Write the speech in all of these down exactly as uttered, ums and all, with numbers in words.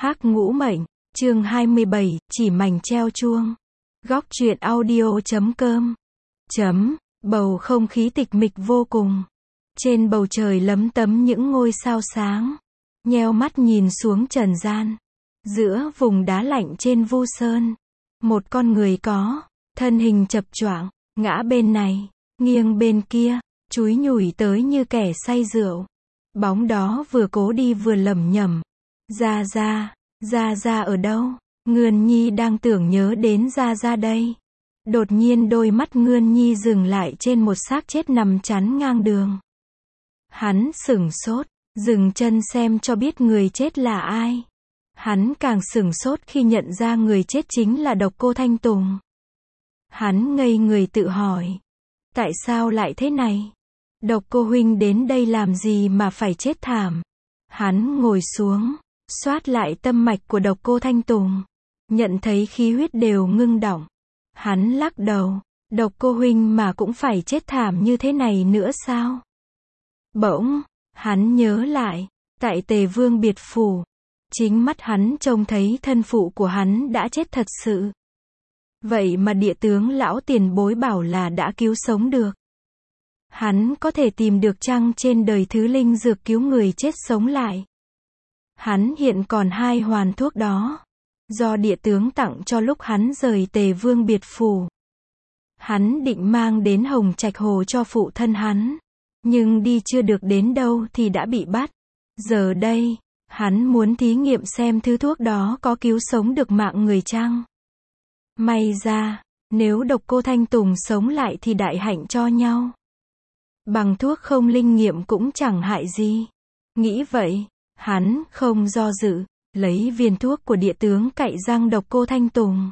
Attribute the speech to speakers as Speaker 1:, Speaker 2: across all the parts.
Speaker 1: Hắc Ngũ Mệnh, chương hai mươi bảy, chỉ mảnh treo chuông. Góc truyện audio chấm com. Chấm, bầu không khí tịch mịch vô cùng. Trên bầu trời lấm tấm những ngôi sao sáng. Nheo mắt nhìn xuống trần gian. Giữa vùng đá lạnh trên Vu Sơn. Một con người có, thân hình chập choạng, ngã bên này, nghiêng bên kia, chúi nhủi tới như kẻ say rượu. Bóng đó vừa cố đi vừa lẩm nhẩm. Gia Gia, Gia Gia ở đâu? Ngươn Nhi đang tưởng nhớ đến Gia Gia đây. Đột nhiên đôi mắt Ngươn Nhi dừng lại trên một xác chết nằm chắn ngang đường. Hắn sửng sốt, dừng chân xem cho biết người chết là ai. Hắn càng sửng sốt khi nhận ra người chết chính là Độc Cô Thanh Tùng. Hắn ngây người tự hỏi. Tại sao lại thế này? Độc Cô huynh đến đây làm gì mà phải chết thảm? Hắn ngồi xuống, xoát lại tâm mạch của Độc Cô Thanh Tùng. Nhận thấy khí huyết đều ngưng đọng. Hắn lắc đầu. Độc Cô huynh mà cũng phải chết thảm như thế này nữa sao? Bỗng, hắn nhớ lại, tại Tề Vương biệt phủ, chính mắt hắn trông thấy thân phụ của hắn đã chết thật sự. Vậy mà địa tướng lão tiền bối bảo là đã cứu sống được. Hắn có thể tìm được chăng trên đời thứ linh dược cứu người chết sống lại? Hắn hiện còn hai hoàn thuốc đó, do địa tướng tặng cho lúc hắn rời Tề Vương biệt phủ. Hắn định mang đến Hồng Trạch Hồ cho phụ thân hắn, nhưng đi chưa được đến đâu thì đã bị bắt. Giờ đây, hắn muốn thí nghiệm xem thứ thuốc đó có cứu sống được mạng người chăng. May ra, nếu Độc Cô Thanh Tùng sống lại thì đại hạnh cho nhau. Bằng thuốc không linh nghiệm cũng chẳng hại gì. Nghĩ vậy, hắn không do dự, lấy viên thuốc của địa tướng cạy răng Độc Cô Thanh Tùng,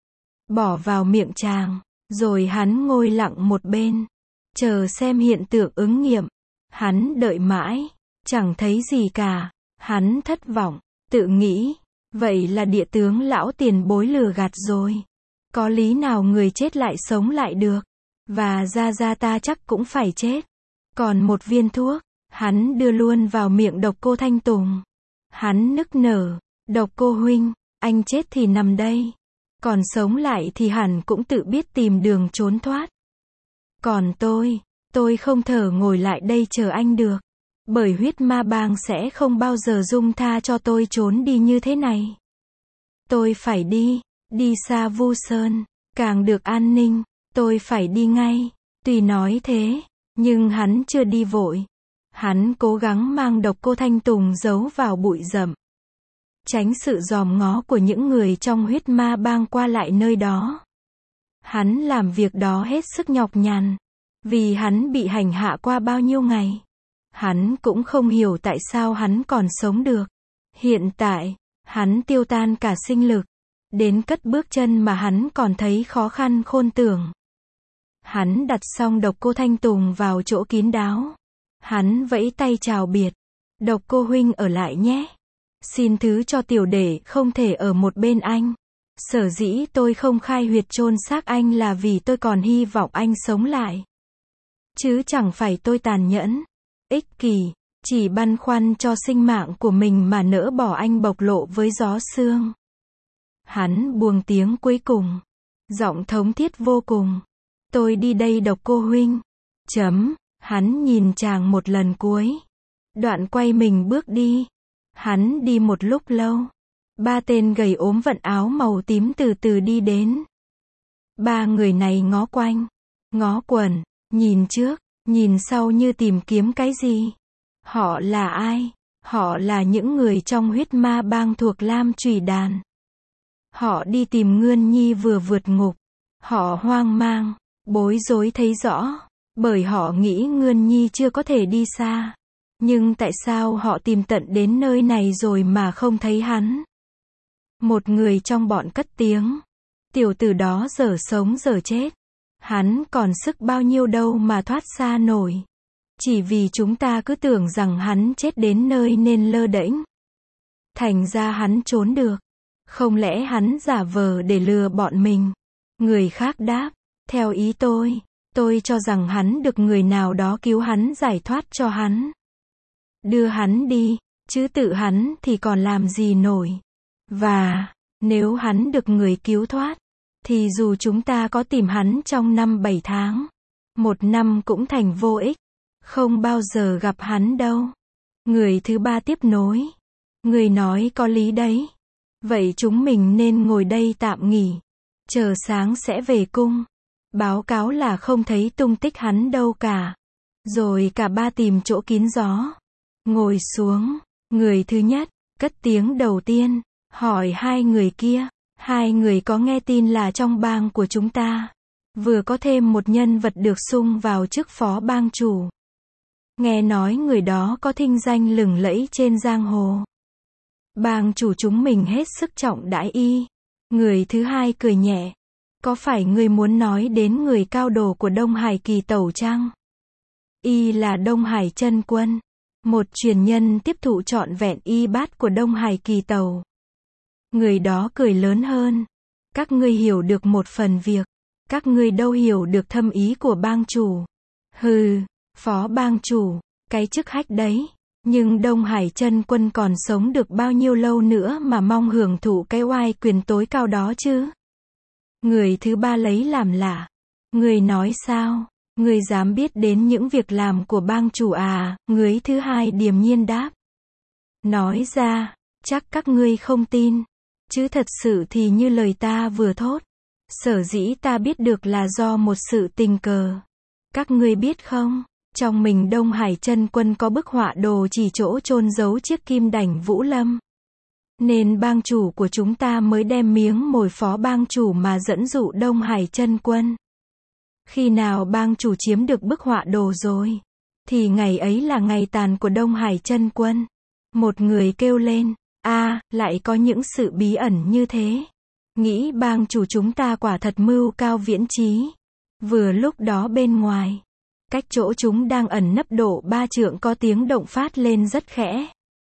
Speaker 1: bỏ vào miệng chàng, rồi hắn ngồi lặng một bên, chờ xem hiện tượng ứng nghiệm. Hắn đợi mãi, chẳng thấy gì cả. Hắn thất vọng, tự nghĩ, vậy là địa tướng lão tiền bối lừa gạt rồi. Có lý nào người chết lại sống lại được? Và Gia Gia ta chắc cũng phải chết. Còn một viên thuốc, hắn đưa luôn vào miệng Độc Cô Thanh Tùng. Hắn nức nở, Độc Cô huynh, anh chết thì nằm đây. Còn sống lại thì hẳn cũng tự biết tìm đường trốn thoát. Còn tôi, tôi không thở ngồi lại đây chờ anh được. Bởi huyết ma bang sẽ không bao giờ dung tha cho tôi trốn đi như thế này. Tôi phải đi, đi xa Vu Sơn, càng được an ninh, tôi phải đi ngay. Tuy nói thế, nhưng hắn chưa đi vội. Hắn cố gắng mang Độc Cô Thanh Tùng giấu vào bụi rậm, tránh sự dòm ngó của những người trong huyết ma bang qua lại nơi đó. Hắn làm việc đó hết sức nhọc nhằn, vì hắn bị hành hạ qua bao nhiêu ngày. Hắn cũng không hiểu tại sao hắn còn sống được. Hiện tại, hắn tiêu tan cả sinh lực, đến cất bước chân mà hắn còn thấy khó khăn khôn tưởng. Hắn đặt xong Độc Cô Thanh Tùng vào chỗ kín đáo. Hắn vẫy tay chào biệt. Độc Cô huynh ở lại nhé. Xin thứ cho tiểu đệ không thể ở một bên anh. Sở dĩ tôi không khai huyệt chôn xác anh là vì tôi còn hy vọng anh sống lại. Chứ chẳng phải tôi tàn nhẫn, ích kỷ, chỉ băn khoăn cho sinh mạng của mình mà nỡ bỏ anh bộc lộ với gió sương. Hắn buông tiếng cuối cùng, giọng thống thiết vô cùng. Tôi đi đây Độc Cô huynh. Chấm, hắn nhìn chàng một lần cuối. Đoạn quay mình bước đi. Hắn đi một lúc lâu. Ba tên gầy ốm vận áo màu tím từ từ đi đến. Ba người này ngó quanh, ngó quẩn, nhìn trước, nhìn sau như tìm kiếm cái gì. Họ là ai? Họ là những người trong huyết ma bang thuộc Lam Chủy Đàn. Họ đi tìm Ngươn Nhi vừa vượt ngục. Họ hoang mang, bối rối thấy rõ, bởi họ nghĩ Ngươn Nhi chưa có thể đi xa. Nhưng tại sao họ tìm tận đến nơi này rồi mà không thấy hắn? Một người trong bọn cất tiếng. Tiểu tử đó dở sống dở chết. Hắn còn sức bao nhiêu đâu mà thoát xa nổi. Chỉ vì chúng ta cứ tưởng rằng hắn chết đến nơi nên lơ đễnh. Thành ra hắn trốn được. Không lẽ hắn giả vờ để lừa bọn mình? Người khác đáp. Theo ý tôi, tôi cho rằng hắn được người nào đó cứu hắn giải thoát cho hắn. Đưa hắn đi, chứ tự hắn thì còn làm gì nổi. Và, nếu hắn được người cứu thoát, thì dù chúng ta có tìm hắn trong năm bảy tháng, một năm cũng thành vô ích, không bao giờ gặp hắn đâu. Người thứ ba tiếp nối. Người nói có lý đấy. Vậy chúng mình nên ngồi đây tạm nghỉ. Chờ sáng sẽ về cung. Báo cáo là không thấy tung tích hắn đâu cả. Rồi cả ba tìm chỗ kín gió. Ngồi xuống. Người thứ nhất, cất tiếng đầu tiên, hỏi hai người kia. Hai người có nghe tin là trong bang của chúng ta, vừa có thêm một nhân vật được sung vào chức phó bang chủ. Nghe nói người đó có thinh danh lừng lẫy trên giang hồ. Bang chủ chúng mình hết sức trọng đãi y. Người thứ hai cười nhẹ. Có phải ngươi muốn nói đến người cao đồ của Đông Hải Kỳ Tẩu chăng? Y là Đông Hải Chân Quân, một truyền nhân tiếp thụ trọn vẹn y bát của Đông Hải Kỳ Tẩu. Người đó cười lớn hơn. Các ngươi hiểu được một phần việc. Các ngươi đâu hiểu được thâm ý của bang chủ. Hừ, phó bang chủ, cái chức hách đấy. Nhưng Đông Hải Chân Quân còn sống được bao nhiêu lâu nữa mà mong hưởng thụ cái oai quyền tối cao đó chứ? Người thứ ba lấy làm lạ. Người nói sao? Người dám biết đến những việc làm của bang chủ à? Người thứ hai điềm nhiên đáp. Nói ra, chắc các ngươi không tin. Chứ thật sự thì như lời ta vừa thốt. Sở dĩ ta biết được là do một sự tình cờ. Các ngươi biết không? Trong mình Đông Hải Chân Quân có bức họa đồ chỉ chỗ chôn giấu chiếc kim đảnh Vũ Lâm. Nên bang chủ của chúng ta mới đem miếng mồi phó bang chủ mà dẫn dụ Đông Hải Chân Quân. Khi nào bang chủ chiếm được bức họa đồ rồi, thì ngày ấy là ngày tàn của Đông Hải Chân Quân. Một người kêu lên, a, lại có những sự bí ẩn như thế. Nghĩ bang chủ chúng ta quả thật mưu cao viễn trí. Vừa lúc đó bên ngoài, cách chỗ chúng đang ẩn nấp độ ba trượng có tiếng động phát lên rất khẽ.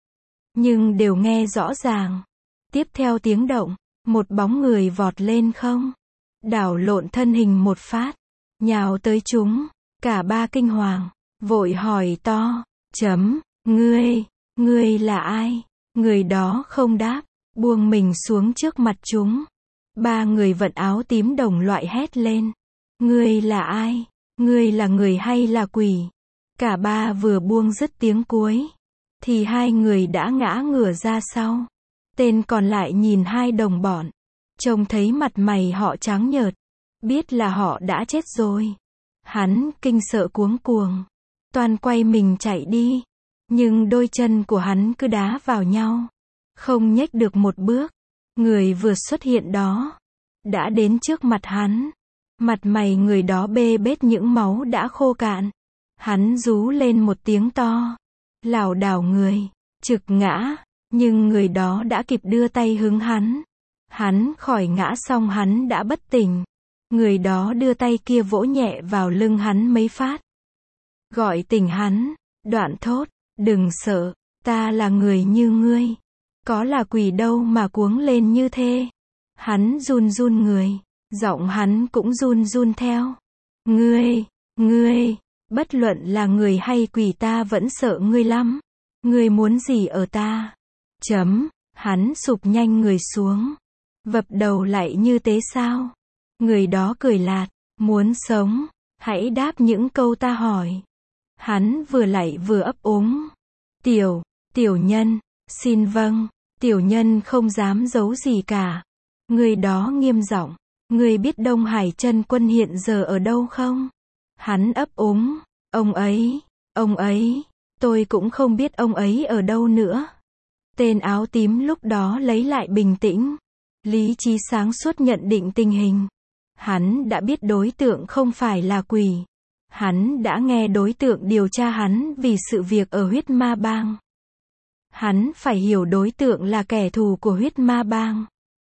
Speaker 1: Nhưng đều nghe rõ ràng. Tiếp theo tiếng động, một bóng người vọt lên không. Đảo lộn thân hình một phát. Nhào tới chúng. Cả ba kinh hoàng. Vội hỏi to. Chấm. Ngươi. Ngươi là ai? Người đó không đáp. Buông mình xuống trước mặt chúng. Ba người vận áo tím đồng loại hét lên. Ngươi là ai? Ngươi là người hay là quỷ? Cả ba vừa buông dứt tiếng cuối, thì hai người đã ngã ngửa ra sau. Tên còn lại nhìn hai đồng bọn. Trông thấy mặt mày họ trắng nhợt. Biết là họ đã chết rồi. Hắn kinh sợ cuống cuồng. Toàn quay mình chạy đi. Nhưng đôi chân của hắn cứ đá vào nhau. Không nhếch được một bước. Người vừa xuất hiện đó đã đến trước mặt hắn. Mặt mày người đó bê bết những máu đã khô cạn. Hắn rú lên một tiếng to. Lảo đảo người, trực ngã. Nhưng người đó đã kịp đưa tay hứng hắn. Hắn khỏi ngã xong hắn đã bất tỉnh. Người đó đưa tay kia vỗ nhẹ vào lưng hắn mấy phát. Gọi tỉnh hắn. Đoạn thốt, đừng sợ, ta là người như ngươi. Có là quỷ đâu mà cuống lên như thế. Hắn run run người. Giọng hắn cũng run run theo. Ngươi, ngươi, bất luận là người hay quỷ ta vẫn sợ ngươi lắm. Ngươi muốn gì ở ta? Chấm, hắn sụp nhanh người xuống. Vập đầu lại như thế sao? Người đó cười lạt, muốn sống, hãy đáp những câu ta hỏi. Hắn vừa lạy vừa ấp úng. Tiểu, tiểu nhân, xin vâng, tiểu nhân không dám giấu gì cả. Người đó nghiêm giọng. Ngươi biết Đông Hải Chân Quân hiện giờ ở đâu không? Hắn ấp úng. Ông ấy, ông ấy, tôi cũng không biết ông ấy ở đâu nữa. Tên áo tím lúc đó lấy lại bình tĩnh. Lý trí sáng suốt nhận định tình hình. Hắn đã biết đối tượng không phải là quỷ. Hắn đã nghe đối tượng điều tra hắn vì sự việc ở huyết ma bang. Hắn phải hiểu đối tượng là kẻ thù của huyết ma bang.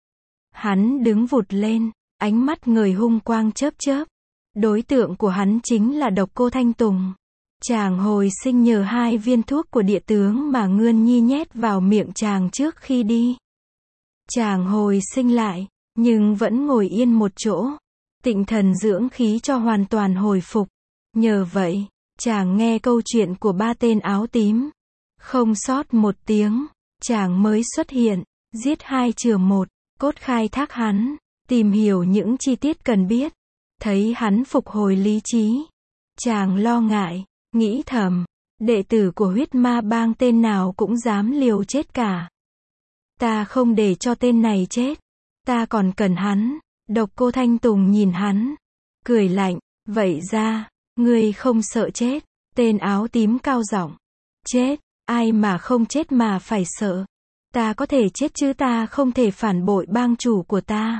Speaker 1: Hắn đứng vụt lên. Ánh mắt người hung quang chớp chớp. Đối tượng của hắn chính là Độc Cô Thanh Tùng. Chàng hồi sinh nhờ hai viên thuốc của địa tướng mà Ngươn Nhi nhét vào miệng chàng trước khi đi. Chàng hồi sinh lại, nhưng vẫn ngồi yên một chỗ. Tịnh thần dưỡng khí cho hoàn toàn hồi phục. Nhờ vậy, chàng nghe câu chuyện của ba tên áo tím. Không sót một tiếng, chàng mới xuất hiện. Giết hai chừa một, cốt khai thác hắn, tìm hiểu những chi tiết cần biết. Thấy hắn phục hồi lý trí, chàng lo ngại, nghĩ thầm, đệ tử của huyết ma bang tên nào cũng dám liều chết cả. Ta không để cho tên này chết, ta còn cần hắn. Độc Cô Thanh Tùng nhìn hắn, cười lạnh, vậy ra, ngươi không sợ chết. Tên áo tím cao giọng, chết, ai mà không chết mà phải sợ. Ta có thể chết chứ ta không thể phản bội bang chủ của ta.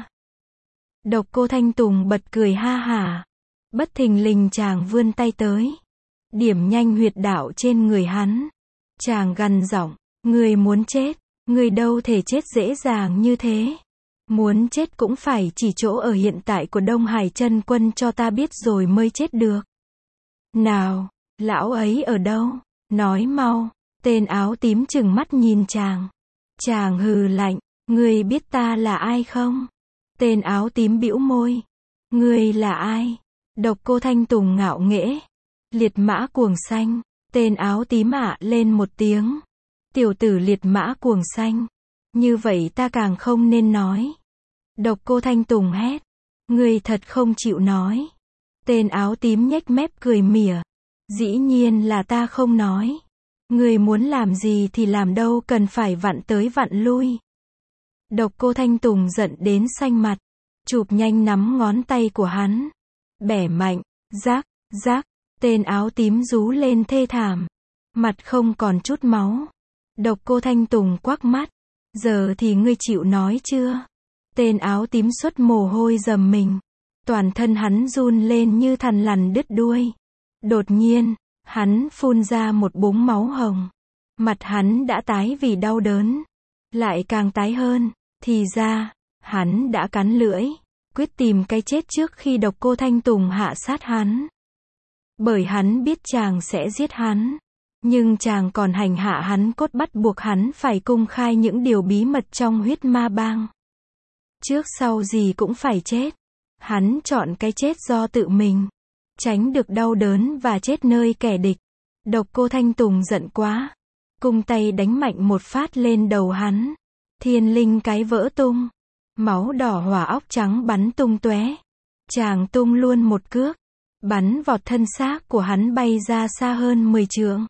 Speaker 1: Độc Cô Thanh Tùng bật cười ha hả. Bất thình lình chàng vươn tay tới, điểm nhanh huyệt đạo trên người hắn. Chàng gằn giọng, ngươi muốn chết, ngươi đâu thể chết dễ dàng như thế. Muốn chết cũng phải chỉ chỗ ở hiện tại của Đông Hải Chân Quân cho ta biết rồi mới chết được. Nào, lão ấy ở đâu? Nói mau. Tên áo tím trừng mắt nhìn chàng. Chàng hừ lạnh, ngươi biết ta là ai không? Tên áo tím bĩu môi. Ngươi là ai? Độc Cô Thanh Tùng ngạo nghễ. Liệt mã cuồng xanh. Tên áo tím ạ lên một tiếng. Tiểu tử liệt mã cuồng xanh. Như vậy ta càng không nên nói. Độc Cô Thanh Tùng hét. Ngươi thật không chịu nói. Tên áo tím nhếch mép cười mỉa. Dĩ nhiên là ta không nói. Ngươi muốn làm gì thì làm, đâu cần phải vặn tới vặn lui. Độc Cô Thanh Tùng giận đến xanh mặt. Chụp nhanh nắm ngón tay của hắn. Bẻ mạnh, rác, rác. Tên áo tím rú lên thê thảm. Mặt không còn chút máu. Độc Cô Thanh Tùng quắc mắt. Giờ thì ngươi chịu nói chưa? Tên áo tím xuất mồ hôi rầm mình. Toàn thân hắn run lên như thằn lằn đứt đuôi. Đột nhiên, hắn phun ra một búng máu hồng. Mặt hắn đã tái vì đau đớn. Lại càng tái hơn. Thì ra, hắn đã cắn lưỡi. Quyết tìm cái chết trước khi Độc Cô Thanh Tùng hạ sát hắn. Bởi hắn biết chàng sẽ giết hắn. Nhưng chàng còn hành hạ hắn, cốt bắt buộc hắn phải công khai những điều bí mật trong huyết ma bang. Trước sau gì cũng phải chết. Hắn chọn cái chết do tự mình. Tránh được đau đớn và chết nơi kẻ địch. Độc Cô Thanh Tùng giận quá. Cung tay đánh mạnh một phát lên đầu hắn. Thiên linh cái vỡ tung. Máu đỏ hỏa óc trắng bắn tung tóe. Chàng tung luôn một cước. Bắn vọt thân xác của hắn bay ra xa hơn mười trượng.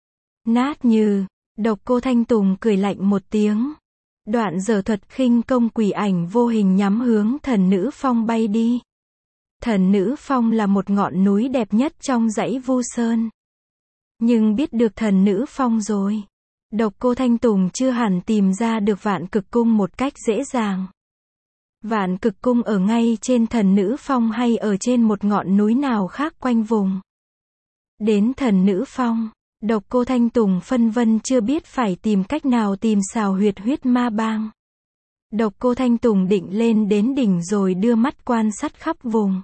Speaker 1: Nát như. Độc Cô Thanh Tùng cười lạnh một tiếng. Đoạn giở thuật khinh công quỷ ảnh vô hình nhắm hướng Thần Nữ Phong bay đi. Thần Nữ Phong là một ngọn núi đẹp nhất trong dãy Vu Sơn. Nhưng biết được Thần Nữ Phong rồi, Độc Cô Thanh Tùng chưa hẳn tìm ra được Vạn Cực Cung một cách dễ dàng. Vạn Cực Cung ở ngay trên Thần Nữ Phong hay ở trên một ngọn núi nào khác quanh vùng. Đến Thần Nữ Phong, Độc Cô Thanh Tùng phân vân chưa biết phải tìm cách nào tìm xào huyệt huyết ma bang. Độc Cô Thanh Tùng định lên đến đỉnh rồi đưa mắt quan sát khắp vùng.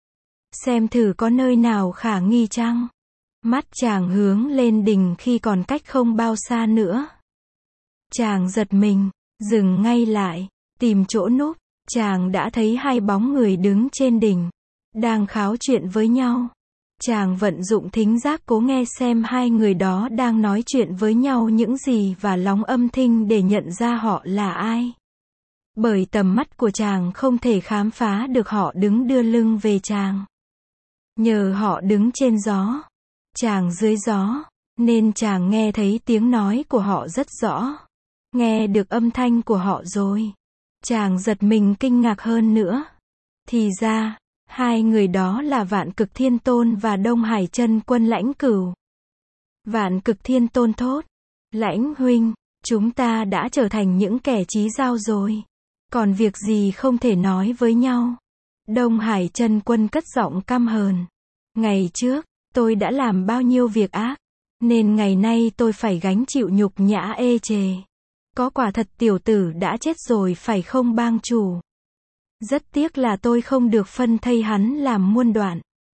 Speaker 1: Xem thử có nơi nào khả nghi chăng? Mắt chàng hướng lên đỉnh khi còn cách không bao xa nữa. Chàng giật mình, dừng ngay lại, tìm chỗ núp. Chàng đã thấy hai bóng người đứng trên đỉnh, đang kháo chuyện với nhau. Chàng vận dụng thính giác cố nghe xem hai người đó đang nói chuyện với nhau những gì và lóng âm thanh để nhận ra họ là ai. Bởi tầm mắt của chàng không thể khám phá được họ đứng đưa lưng về chàng. Nhờ họ đứng trên gió, chàng dưới gió, nên chàng nghe thấy tiếng nói của họ rất rõ. Nghe được âm thanh của họ rồi, chàng giật mình kinh ngạc hơn nữa. Thì ra, hai người đó là Vạn Cực Thiên Tôn và Đông Hải Chân Quân Lãnh Cửu. Vạn Cực Thiên Tôn thốt, Lãnh huynh, chúng ta đã trở thành những kẻ chí giao rồi. Còn việc gì không thể nói với nhau? Đông Hải Chân Quân cất giọng căm hờn. Ngày trước, tôi đã làm bao nhiêu việc ác, nên ngày nay tôi phải gánh chịu nhục nhã ê chề. Có quả thật tiểu tử đã chết rồi phải không bang chủ? Rất tiếc là tôi không được phân thây hắn làm muôn đoạn.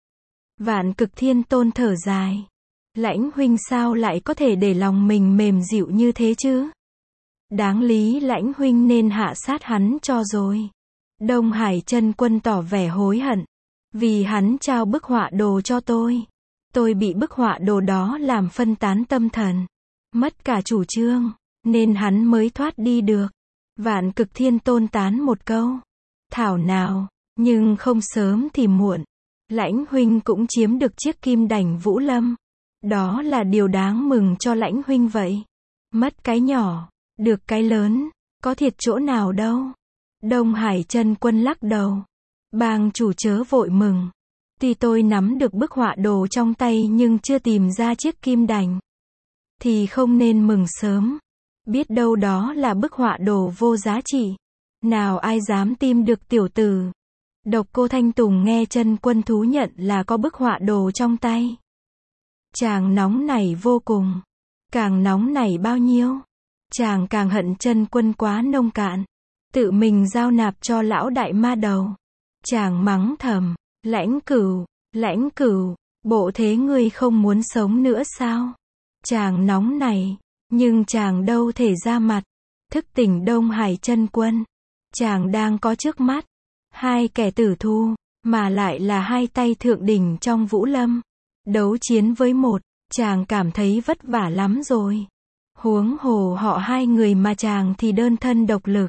Speaker 1: Vạn Cực Thiên Tôn thở dài. Lãnh huynh sao lại có thể để lòng mình mềm dịu như thế chứ? Đáng lý Lãnh huynh nên hạ sát hắn cho rồi. Đông Hải Chân Quân tỏ vẻ hối hận. Vì hắn trao bức họa đồ cho tôi. Tôi bị bức họa đồ đó làm phân tán tâm thần. Mất cả chủ trương, nên hắn mới thoát đi được. Vạn Cực Thiên Tôn tán một câu. Thảo nào, nhưng không sớm thì muộn. Lãnh huynh cũng chiếm được chiếc kim đành Vũ Lâm. Đó là điều đáng mừng cho lãnh huynh vậy. Mất cái nhỏ, được cái lớn, có thiệt chỗ nào đâu. Đông Hải Chân Quân lắc đầu. Bang chủ chớ vội mừng. Tuy tôi nắm được bức họa đồ trong tay nhưng chưa tìm ra chiếc kim đành. Thì không nên mừng sớm. Biết đâu đó là bức họa đồ vô giá trị. Nào ai dám tìm được tiểu tử. Độc Cô Thanh Tùng nghe Chân Quân thú nhận là có bức họa đồ trong tay. Chàng nóng nảy vô cùng. Càng nóng nảy bao nhiêu, chàng càng hận Chân Quân quá nông cạn. Tự mình giao nạp cho lão đại ma đầu. Chàng mắng thầm, Lãnh Cửu, Lãnh Cửu, bộ thế ngươi không muốn sống nữa sao? Chàng nóng nảy, nhưng chàng đâu thể ra mặt. Thức tỉnh Đông Hải Chân Quân. Chàng đang có trước mắt hai kẻ tử thù, mà lại là hai tay thượng đỉnh trong Vũ Lâm. Đấu chiến với một, chàng cảm thấy vất vả lắm rồi. Huống hồ họ hai người mà chàng thì đơn thân độc lực.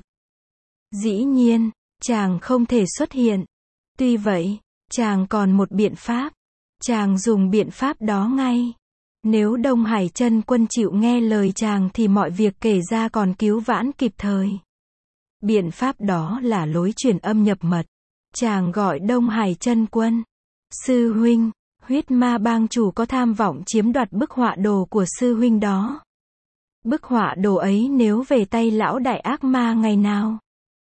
Speaker 1: Dĩ nhiên, chàng không thể xuất hiện. Tuy vậy, chàng còn một biện pháp. Chàng dùng biện pháp đó ngay. Nếu Đông Hải Chân Quân chịu nghe lời chàng thì mọi việc kể ra còn cứu vãn kịp thời. Biện pháp đó là lối truyền âm nhập mật. Chàng gọi Đông Hải Chân Quân. Sư huynh, Huyết Ma bang chủ có tham vọng chiếm đoạt bức họa đồ của sư huynh đó. Bức họa đồ ấy nếu về tay lão đại ác ma ngày nào,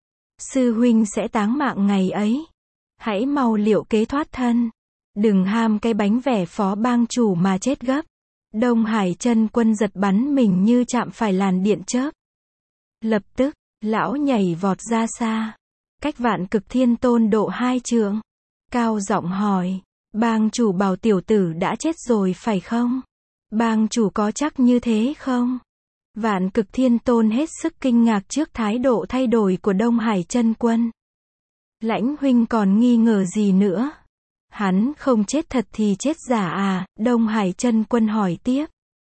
Speaker 1: sư huynh sẽ táng mạng ngày ấy. Hãy mau liệu kế thoát thân. Đừng ham cái bánh vẻ phó bang chủ mà chết gấp. Đông Hải Chân Quân giật bắn mình như chạm phải làn điện chớp. Lập tức, lão nhảy vọt ra xa. Cách Vạn Cực Thiên Tôn độ hai trượng. Cao giọng hỏi. Bang chủ bảo tiểu tử đã chết rồi phải không? Bang chủ có chắc như thế không? Vạn Cực Thiên Tôn hết sức kinh ngạc trước thái độ thay đổi của Đông Hải Chân Quân. Lãnh huynh còn nghi ngờ gì nữa? Hắn không chết thật thì chết giả à? Đông Hải Chân Quân hỏi tiếp.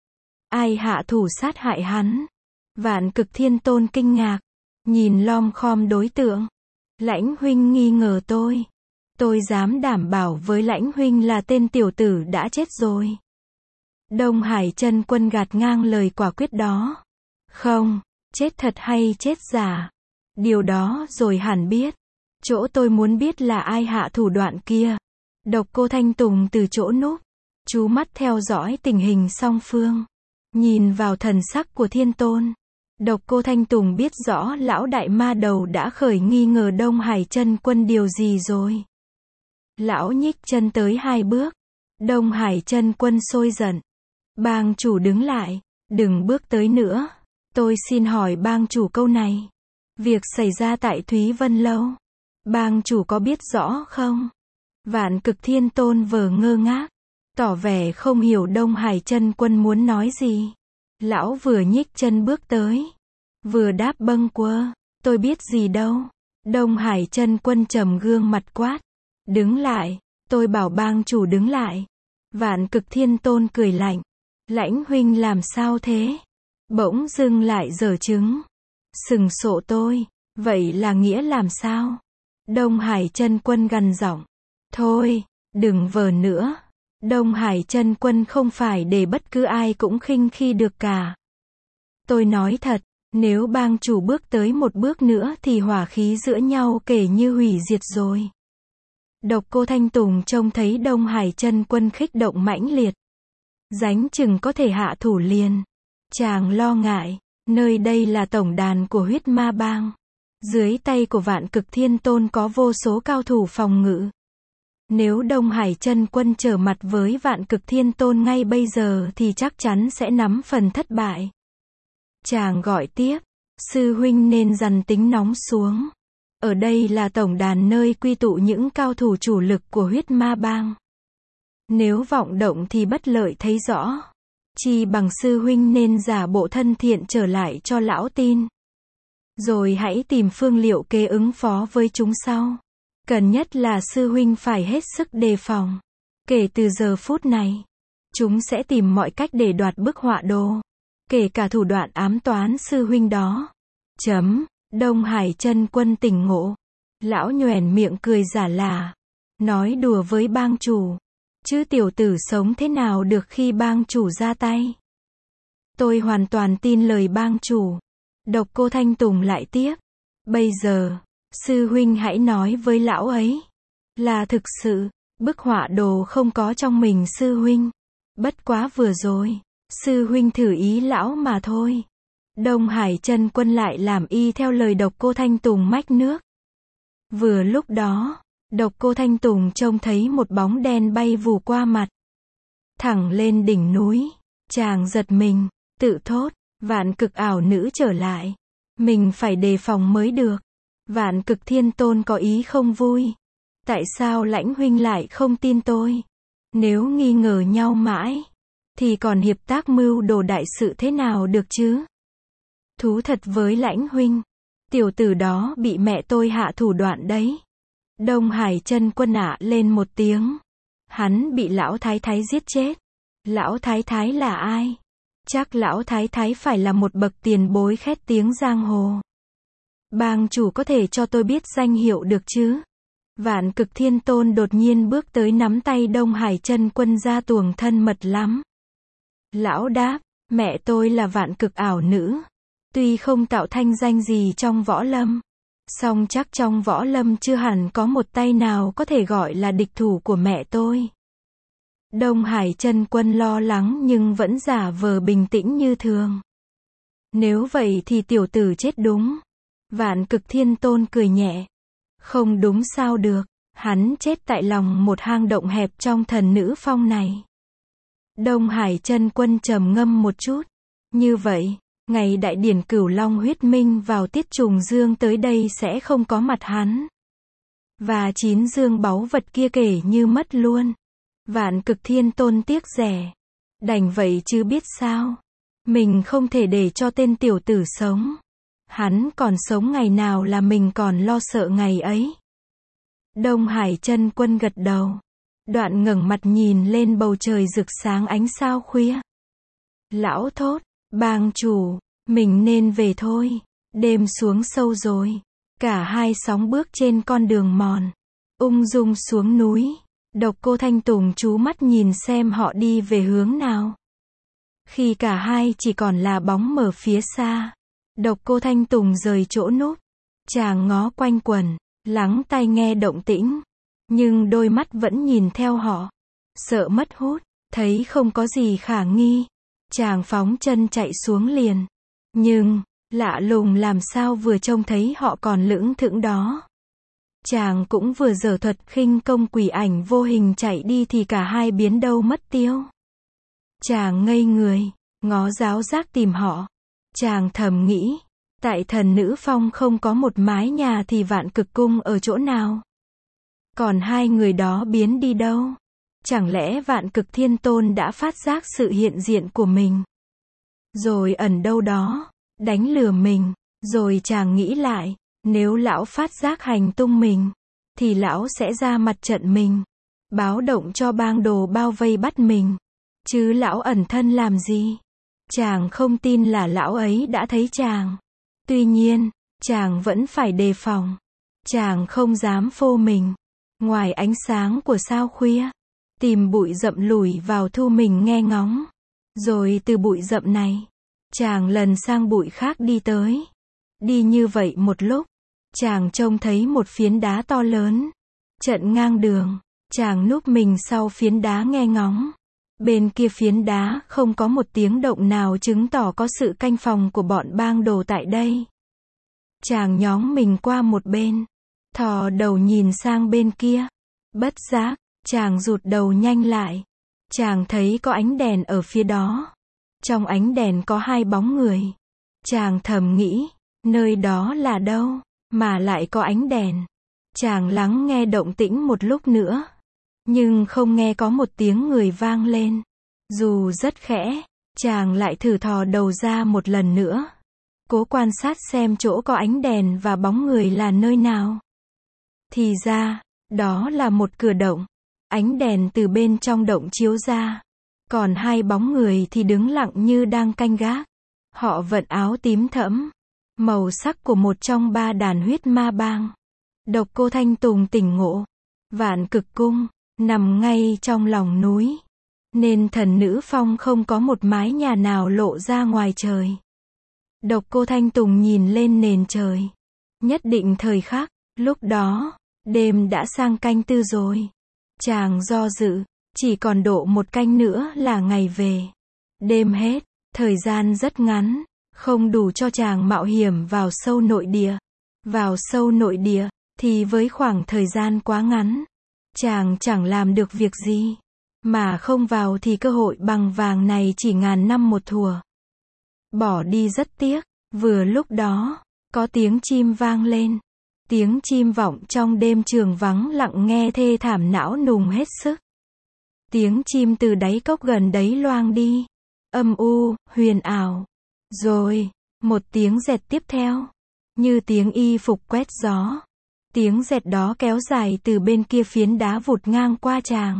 Speaker 1: Ai hạ thủ sát hại hắn? Vạn Cực Thiên Tôn kinh ngạc, nhìn lom khom đối tượng. Lãnh huynh nghi ngờ tôi. Tôi dám đảm bảo với lãnh huynh là tên tiểu tử đã chết rồi. Đông Hải Chân Quân gạt ngang lời quả quyết đó. Không, chết thật hay chết giả, điều đó rồi hẳn biết. Chỗ tôi muốn biết là ai hạ thủ đoạn kia. Độc Cô Thanh Tùng từ chỗ núp, chú mắt theo dõi tình hình song phương. Nhìn vào thần sắc của Thiên Tôn. Độc Cô Thanh Tùng biết rõ lão đại ma đầu đã khởi nghi ngờ Đông Hải Chân Quân điều gì rồi. Lão nhích chân tới hai bước. Đông Hải Chân Quân sôi giận. Bang chủ đứng lại, đừng bước tới nữa. Tôi xin hỏi bang chủ câu này. Việc xảy ra tại Thúy Vân Lâu, bang chủ có biết rõ không? Vạn Cực Thiên Tôn vờ ngơ ngác, tỏ vẻ không hiểu Đông Hải Chân Quân muốn nói gì. Lão vừa nhích chân bước tới, vừa đáp bâng quơ, tôi biết gì đâu. Đông Hải Chân Quân trầm gương mặt quát, đứng lại, tôi bảo bang chủ đứng lại. Vạn Cực Thiên Tôn cười lạnh, lãnh huynh làm sao thế? Bỗng dưng lại giở trứng, sừng sộ tôi, vậy là nghĩa làm sao? Đông Hải Chân Quân gằn giọng, thôi, đừng vờ nữa. Đông Hải Chân Quân không phải để bất cứ ai cũng khinh khi được cả. Tôi nói thật, nếu bang chủ bước tới một bước nữa thì hỏa khí giữa nhau kể như hủy diệt rồi. Độc Cô Thanh Tùng trông thấy Đông Hải Chân Quân khích động mãnh liệt, dánh chừng có thể hạ thủ liền. Chàng lo ngại, nơi đây là tổng đàn của Huyết Ma bang. Dưới tay của Vạn Cực Thiên Tôn có vô số cao thủ phòng ngự. Nếu Đông Hải Chân Quân trở mặt với Vạn Cực Thiên Tôn ngay bây giờ thì chắc chắn sẽ nắm phần thất bại. Chàng gọi tiếp, sư huynh nên dằn tính nóng xuống. Ở đây là tổng đàn nơi quy tụ những cao thủ chủ lực của Huyết Ma bang. Nếu vọng động thì bất lợi thấy rõ. Chi bằng sư huynh nên giả bộ thân thiện trở lại cho lão tin. Rồi hãy tìm phương liệu kế ứng phó với chúng sau. Cần nhất là sư huynh phải hết sức đề phòng. Kể từ giờ phút này, chúng sẽ tìm mọi cách để đoạt bức họa đồ. Kể cả thủ đoạn ám toán sư huynh đó. Chấm. Đông Hải Chân Quân tỉnh ngộ. Lão nhoẻn miệng cười giả lả. Nói đùa với bang chủ. Chứ tiểu tử sống thế nào được khi bang chủ ra tay. Tôi hoàn toàn tin lời bang chủ. Độc Cô Thanh Tùng lại tiếp. Bây giờ, sư huynh hãy nói với lão ấy. Là thực sự, bức họa đồ không có trong mình sư huynh. Bất quá vừa rồi, sư huynh thử ý lão mà thôi. Đông Hải Chân Quân lại làm y theo lời Độc Cô Thanh Tùng mách nước. Vừa lúc đó, Độc Cô Thanh Tùng trông thấy một bóng đen bay vù qua mặt. Thẳng lên đỉnh núi, chàng giật mình, tự thốt, Vạn Cực ảo nữ trở lại. Mình phải đề phòng mới được. Vạn Cực Thiên Tôn có ý không vui. Tại sao Lãnh huynh lại không tin tôi? Nếu nghi ngờ nhau mãi, thì còn hiệp tác mưu đồ đại sự thế nào được chứ? Thú thật với Lãnh huynh, tiểu tử đó bị mẹ tôi hạ thủ đoạn đấy. Đông Hải Chân Quân ạ lên một tiếng. Hắn bị lão thái thái giết chết. Lão thái thái là ai? Chắc lão thái thái phải là một bậc tiền bối khét tiếng giang hồ. Bang chủ có thể cho tôi biết danh hiệu được chứ? Vạn Cực Thiên Tôn đột nhiên bước tới nắm tay Đông Hải Chân Quân ra tuồng thân mật lắm. Lão đáp, mẹ tôi là Vạn Cực ảo nữ. Tuy không tạo thanh danh gì trong võ lâm, song chắc trong võ lâm chưa hẳn có một tay nào có thể gọi là địch thủ của mẹ tôi. Đông Hải Chân Quân lo lắng nhưng vẫn giả vờ bình tĩnh như thường. Nếu vậy thì tiểu tử chết đúng. Vạn Cực Thiên Tôn cười nhẹ. Không đúng sao được, hắn chết tại lòng một hang động hẹp trong Thần Nữ Phong này. Đông Hải Chân Quân trầm ngâm một chút. Như vậy, ngày đại điển Cửu Long huyết minh vào tiết trùng dương tới đây sẽ không có mặt hắn. Và chín dương báu vật kia kể như mất luôn. Vạn Cực Thiên Tôn tiếc rẻ. Đành vậy chứ biết sao. Mình không thể để cho tên tiểu tử sống. Hắn còn sống ngày nào là mình còn lo sợ ngày ấy. Đông Hải Chân Quân gật đầu. Đoạn ngẩng mặt nhìn lên bầu trời rực sáng ánh sao khuya. Lão thốt, bang chủ, mình nên về thôi. Đêm xuống sâu rồi. Cả hai sóng bước trên con đường mòn. Ung dung xuống núi. Độc Cô Thanh Tùng chú mắt nhìn xem họ đi về hướng nào. Khi cả hai chỉ còn là bóng mờ phía xa, Độc Cô Thanh Tùng rời chỗ núp. Chàng ngó quanh quẩn, lắng tai nghe động tĩnh. Nhưng đôi mắt vẫn nhìn theo họ. Sợ mất hút, thấy không có gì khả nghi. Chàng phóng chân chạy xuống liền. Nhưng, lạ lùng làm sao vừa trông thấy họ còn lững thững đó. Chàng cũng vừa giở thuật khinh công quỷ ảnh vô hình chạy đi thì cả hai biến đâu mất tiêu. Chàng ngây người, ngó giáo giác tìm họ. Chàng thầm nghĩ, tại Thần Nữ Phong không có một mái nhà thì Vạn Cực Cung ở chỗ nào? Còn hai người đó biến đi đâu? Chẳng lẽ Vạn Cực Thiên Tôn đã phát giác sự hiện diện của mình? Rồi ẩn đâu đó, đánh lừa mình. Rồi chàng nghĩ lại, nếu lão phát giác hành tung mình, thì lão sẽ ra mặt trận mình. Báo động cho bang đồ bao vây bắt mình. Chứ lão ẩn thân làm gì? Chàng không tin là lão ấy đã thấy chàng. Tuy nhiên, chàng vẫn phải đề phòng. Chàng không dám phô mình. Ngoài ánh sáng của sao khuya, tìm bụi rậm lủi vào thu mình nghe ngóng. Rồi từ bụi rậm này, chàng lần sang bụi khác đi tới. Đi như vậy một lúc, chàng trông thấy một phiến đá to lớn. Chặn ngang đường, chàng núp mình sau phiến đá nghe ngóng. Bên kia phiến đá không có một tiếng động nào chứng tỏ có sự canh phòng của bọn bang đồ tại đây. Chàng nhóng mình qua một bên, thò đầu nhìn sang bên kia. Bất giác, chàng rụt đầu nhanh lại. Chàng thấy có ánh đèn ở phía đó. Trong ánh đèn có hai bóng người. Chàng thầm nghĩ, nơi đó là đâu, mà lại có ánh đèn. Chàng lắng nghe động tĩnh một lúc nữa. Nhưng không nghe có một tiếng người vang lên. Dù rất khẽ, chàng lại thử thò đầu ra một lần nữa. Cố quan sát xem chỗ có ánh đèn và bóng người là nơi nào. Thì ra, đó là một cửa động. Ánh đèn từ bên trong động chiếu ra. Còn hai bóng người thì đứng lặng như đang canh gác. Họ vận áo tím thẫm. Màu sắc của một trong ba đàn huyết ma bang. Độc Cô Thanh Tùng tỉnh ngộ. Vạn Cực Cung, nằm ngay trong lòng núi. Nên thần nữ phong không có một mái nhà nào lộ ra ngoài trời. Độc Cô Thanh Tùng nhìn lên nền trời. Nhất định thời khắc, lúc đó, đêm đã sang canh tư rồi. Chàng do dự, chỉ còn độ một canh nữa là ngày về. Đêm hết, thời gian rất ngắn, không đủ cho chàng mạo hiểm vào sâu nội địa. Vào sâu nội địa, thì với khoảng thời gian quá ngắn, chàng chẳng làm được việc gì. Mà không vào thì cơ hội bằng vàng này chỉ ngàn năm một thùa. Bỏ đi rất tiếc. Vừa lúc đó, có tiếng chim vang lên. Tiếng chim vọng trong đêm trường vắng lặng nghe thê thảm não nùng hết sức. Tiếng chim từ đáy cốc gần đấy loang đi. Âm u, huyền ảo. Rồi, một tiếng dẹt tiếp theo. Như tiếng y phục quét gió. Tiếng dẹt đó kéo dài từ bên kia phiến đá vụt ngang qua chàng.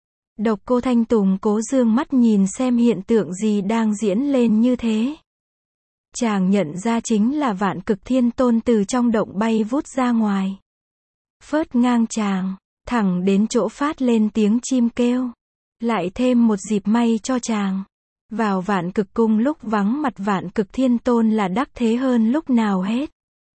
Speaker 1: Độc Cô Thanh Tùng cố dương mắt nhìn xem hiện tượng gì đang diễn lên như thế. Chàng nhận ra chính là Vạn Cực Thiên Tôn từ trong động bay vút ra ngoài. Phớt ngang chàng, thẳng đến chỗ phát lên tiếng chim kêu. Lại thêm một dịp may cho chàng. Vào Vạn Cực Cung lúc vắng mặt Vạn Cực Thiên Tôn là đắc thế hơn lúc nào hết.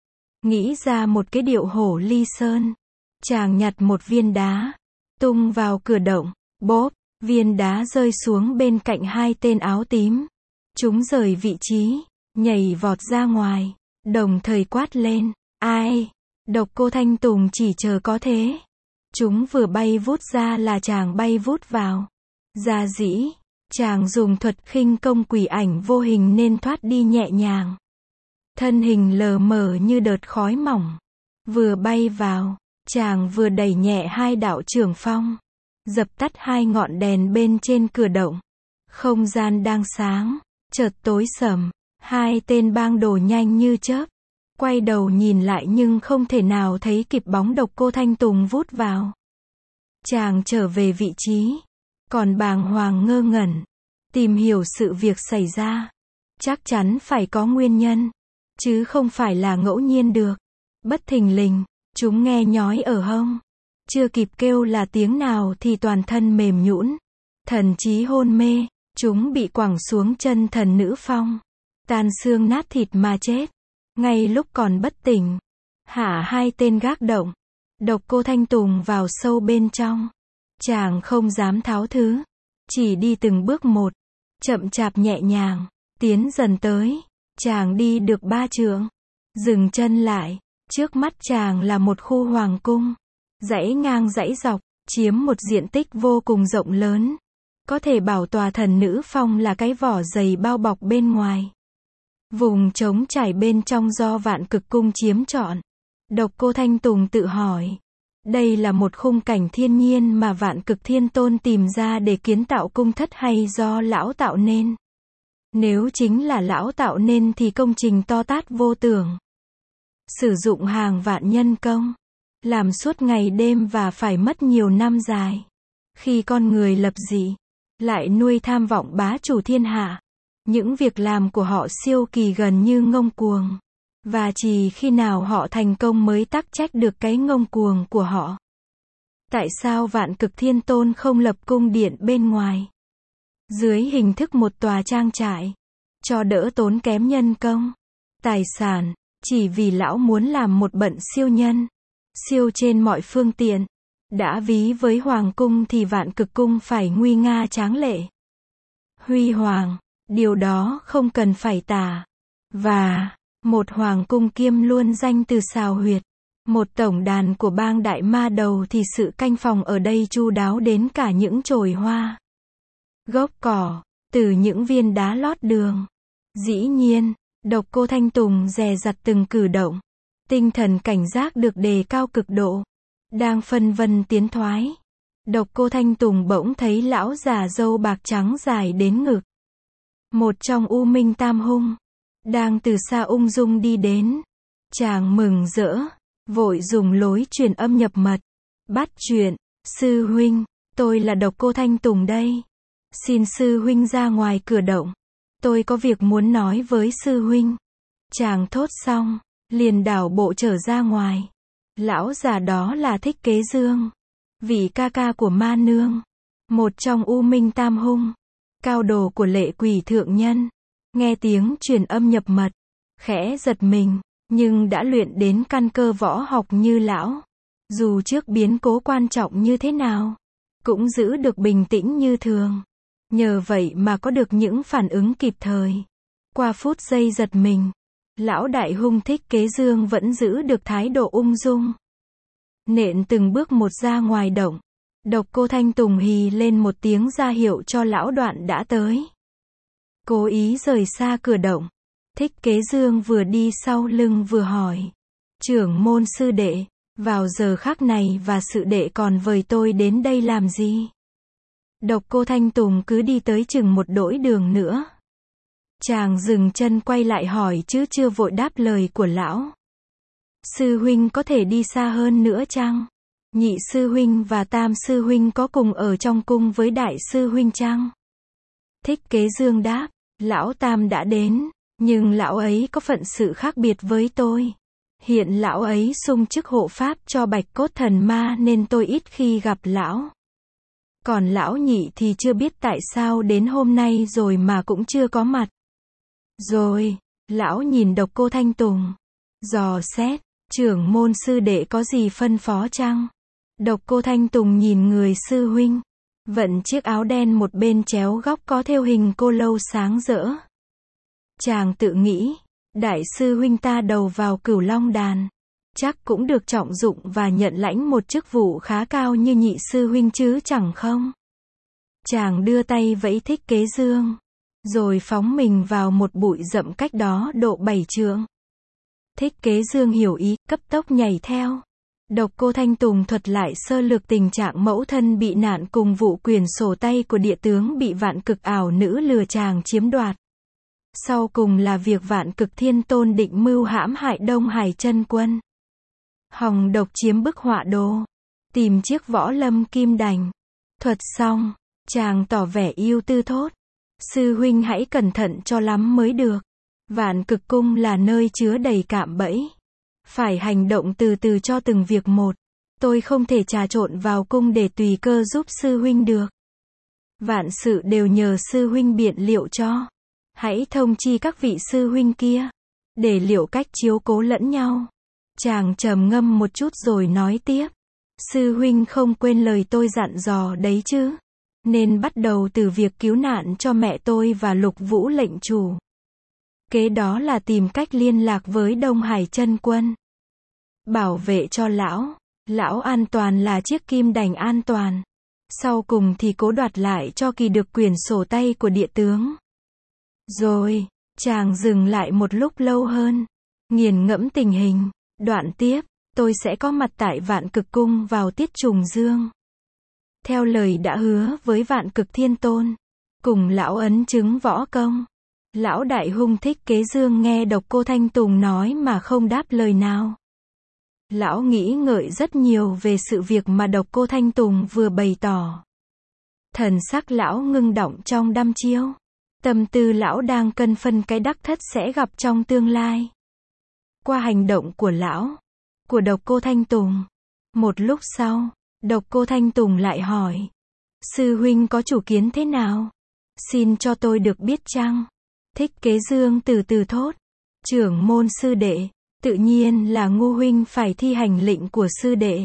Speaker 1: Nghĩ ra một cái điệu hổ ly sơn. Chàng nhặt một viên đá, tung vào cửa động, bốp, viên đá rơi xuống bên cạnh hai tên áo tím. Chúng rời vị trí, nhảy vọt ra ngoài, đồng thời quát lên, ai? Độc Cô Thanh Tùng chỉ chờ có thế. Chúng vừa bay vút ra là chàng bay vút vào. Ra dĩ, chàng dùng thuật khinh công quỷ ảnh vô hình nên thoát đi nhẹ nhàng. Thân hình lờ mờ như đợt khói mỏng. Vừa bay vào, chàng vừa đẩy nhẹ hai đạo trưởng phong. Dập tắt hai ngọn đèn bên trên cửa động. Không gian đang sáng, chợt tối sầm. Hai tên bang đồ nhanh như chớp. Quay đầu nhìn lại nhưng không thể nào thấy kịp bóng Độc Cô Thanh Tùng vút vào. Chàng trở về vị trí. Còn bàng hoàng ngơ ngẩn. Tìm hiểu sự việc xảy ra. Chắc chắn phải có nguyên nhân. Chứ không phải là ngẫu nhiên được. Bất thình lình, chúng nghe nhói ở hông. Chưa kịp kêu là tiếng nào thì toàn thân mềm nhũn. Thần trí hôn mê. Chúng bị quẳng xuống chân thần nữ phong. Tan xương nát thịt mà chết. Ngay lúc còn bất tỉnh. Hả hai tên gác động. Độc Cô Thanh Tùng vào sâu bên trong. Chàng không dám tháo thứ. Chỉ đi từng bước một. Chậm chạp nhẹ nhàng. Tiến dần tới. Chàng đi được ba trượng. Dừng chân lại. Trước mắt chàng là một khu hoàng cung. Dãy ngang dãy dọc. Chiếm một diện tích vô cùng rộng lớn. Có thể bảo tòa thần nữ phong là cái vỏ dày bao bọc bên ngoài. Vùng trống trải bên trong do Vạn Cực Cung chiếm trọn. Độc Cô Thanh Tùng tự hỏi. Đây là một khung cảnh thiên nhiên mà Vạn Cực Thiên Tôn tìm ra để kiến tạo cung thất hay do lão tạo nên? Nếu chính là lão tạo nên thì công trình to tát vô tưởng. Sử dụng hàng vạn nhân công. Làm suốt ngày đêm và phải mất nhiều năm dài. Khi con người lập dị. Lại nuôi tham vọng bá chủ thiên hạ. Những việc làm của họ siêu kỳ gần như ngông cuồng. Và chỉ khi nào họ thành công mới tắc trách được cái ngông cuồng của họ. Tại sao Vạn Cực Thiên Tôn không lập cung điện bên ngoài? Dưới hình thức một tòa trang trại. Cho đỡ tốn kém nhân công. Tài sản. Chỉ vì lão muốn làm một bận siêu nhân. Siêu trên mọi phương tiện. Đã ví với Hoàng cung thì Vạn Cực Cung phải nguy nga tráng lệ. Huy hoàng. Điều đó không cần phải tả. Và, một hoàng cung kiêm luôn danh từ xào huyệt. Một tổng đàn của bang đại ma đầu thì sự canh phòng ở đây chu đáo đến cả những chồi hoa. Gốc cỏ, từ những viên đá lót đường. Dĩ nhiên, Độc Cô Thanh Tùng dè dặt từng cử động. Tinh thần cảnh giác được đề cao cực độ. Đang phân vân tiến thoái. Độc Cô Thanh Tùng bỗng thấy lão già râu bạc trắng dài đến ngực. Một trong U Minh Tam Hung. Đang từ xa ung dung đi đến. Chàng mừng rỡ. Vội dùng lối truyền âm nhập mật. Bắt chuyện. Sư huynh. Tôi là Độc Cô Thanh Tùng đây. Xin sư huynh ra ngoài cửa động. Tôi có việc muốn nói với sư huynh. Chàng thốt xong, liền đảo bộ trở ra ngoài. Lão già đó là Thích Kế Dương, vị ca ca của ma nương, một trong U Minh Tam Hung, cao đồ của Lệ Quỷ thượng nhân. Nghe tiếng truyền âm nhập mật, khẽ giật mình, nhưng đã luyện đến căn cơ võ học như lão, dù trước biến cố quan trọng như thế nào, cũng giữ được bình tĩnh như thường. Nhờ vậy mà có được những phản ứng kịp thời. Qua phút giây giật mình, lão đại hung Thích Kế Dương vẫn giữ được thái độ ung dung. Nện từng bước một ra ngoài động. Độc Cô Thanh Tùng hì lên một tiếng ra hiệu cho lão Đoạn đã tới. Cố ý rời xa cửa động. Thích Kế Dương vừa đi sau lưng vừa hỏi. Trưởng môn sư đệ, vào giờ khắc này và sự đệ còn vời tôi đến đây làm gì? Độc Cô Thanh Tùng cứ đi tới chừng một đỗi đường nữa. Chàng dừng chân quay lại hỏi chứ chưa vội đáp lời của lão. Sư huynh có thể đi xa hơn nữa chăng? Nhị sư huynh và tam sư huynh có cùng ở trong cung với đại sư huynh chăng? Thích Kế Dương đáp, lão tam đã đến, nhưng lão ấy có phận sự khác biệt với tôi. Hiện lão ấy xung chức hộ pháp cho Bạch Cốt Thần Ma nên tôi ít khi gặp lão. Còn lão nhị thì chưa biết tại sao đến hôm nay rồi mà cũng chưa có mặt. Rồi, lão nhìn Độc Cô Thanh Tùng, dò xét, trưởng môn sư đệ có gì phân phó chăng? Độc Cô Thanh Tùng nhìn người sư huynh, vận chiếc áo đen một bên chéo góc có thêu hình cô lâu sáng rỡ. Chàng tự nghĩ, đại sư huynh ta đầu vào Cửu Long đàn, chắc cũng được trọng dụng và nhận lãnh một chức vụ khá cao như nhị sư huynh chứ chẳng không? Chàng đưa tay vẫy Thích Kế Dương, rồi phóng mình vào một bụi rậm cách đó độ bảy trượng. Thích Kế Dương hiểu ý, cấp tốc nhảy theo. Độc Cô Thanh Tùng thuật lại sơ lược tình trạng mẫu thân bị nạn cùng vụ quyển sổ tay của địa tướng bị Vạn Cực ảo nữ lừa chàng chiếm đoạt. Sau cùng là việc Vạn Cực Thiên Tôn định mưu hãm hại Đông Hải Chân Quân. Hồng độc chiếm bức họa đồ, tìm chiếc võ lâm kim đành. Thuật xong, chàng tỏ vẻ yêu tư thốt. Sư huynh hãy cẩn thận cho lắm mới được. Vạn Cực cung là nơi chứa đầy cạm bẫy. Phải hành động từ từ cho từng việc một. Tôi không thể trà trộn vào cung để tùy cơ giúp sư huynh được. Vạn sự đều nhờ sư huynh biện liệu cho. Hãy thông chi các vị sư huynh kia, để liệu cách chiếu cố lẫn nhau. Chàng trầm ngâm một chút rồi nói tiếp. Sư huynh không quên lời tôi dặn dò đấy chứ. Nên bắt đầu từ việc cứu nạn cho mẹ tôi và Lục Vũ lệnh chủ. Kế đó là tìm cách liên lạc với Đông Hải Chân Quân. Bảo vệ cho lão. Lão an toàn là chiếc kim đành an toàn. Sau cùng thì cố đoạt lại cho kỳ được quyển sổ tay của địa tướng. Rồi, chàng dừng lại một lúc lâu hơn. Nghiền ngẫm tình hình. Đoạn tiếp, tôi sẽ có mặt tại Vạn Cực cung vào tiết trùng dương. Theo lời đã hứa với Vạn Cực Thiên Tôn. Cùng lão ấn chứng võ công. Lão đại hung Thích Kế Dương nghe Độc Cô Thanh Tùng nói mà không đáp lời nào. Lão nghĩ ngợi rất nhiều về sự việc mà Độc Cô Thanh Tùng vừa bày tỏ. Thần sắc lão ngưng động trong đăm chiêu. Tâm tư lão đang cân phân cái đắc thất sẽ gặp trong tương lai. Qua hành động của lão, của Độc Cô Thanh Tùng. Một lúc sau, Độc Cô Thanh Tùng lại hỏi. Sư huynh có chủ kiến thế nào? Xin cho tôi được biết chăng? Thích Kế Dương từ từ thốt. Trưởng môn sư đệ, tự nhiên là Ngô huynh phải thi hành lệnh của sư đệ.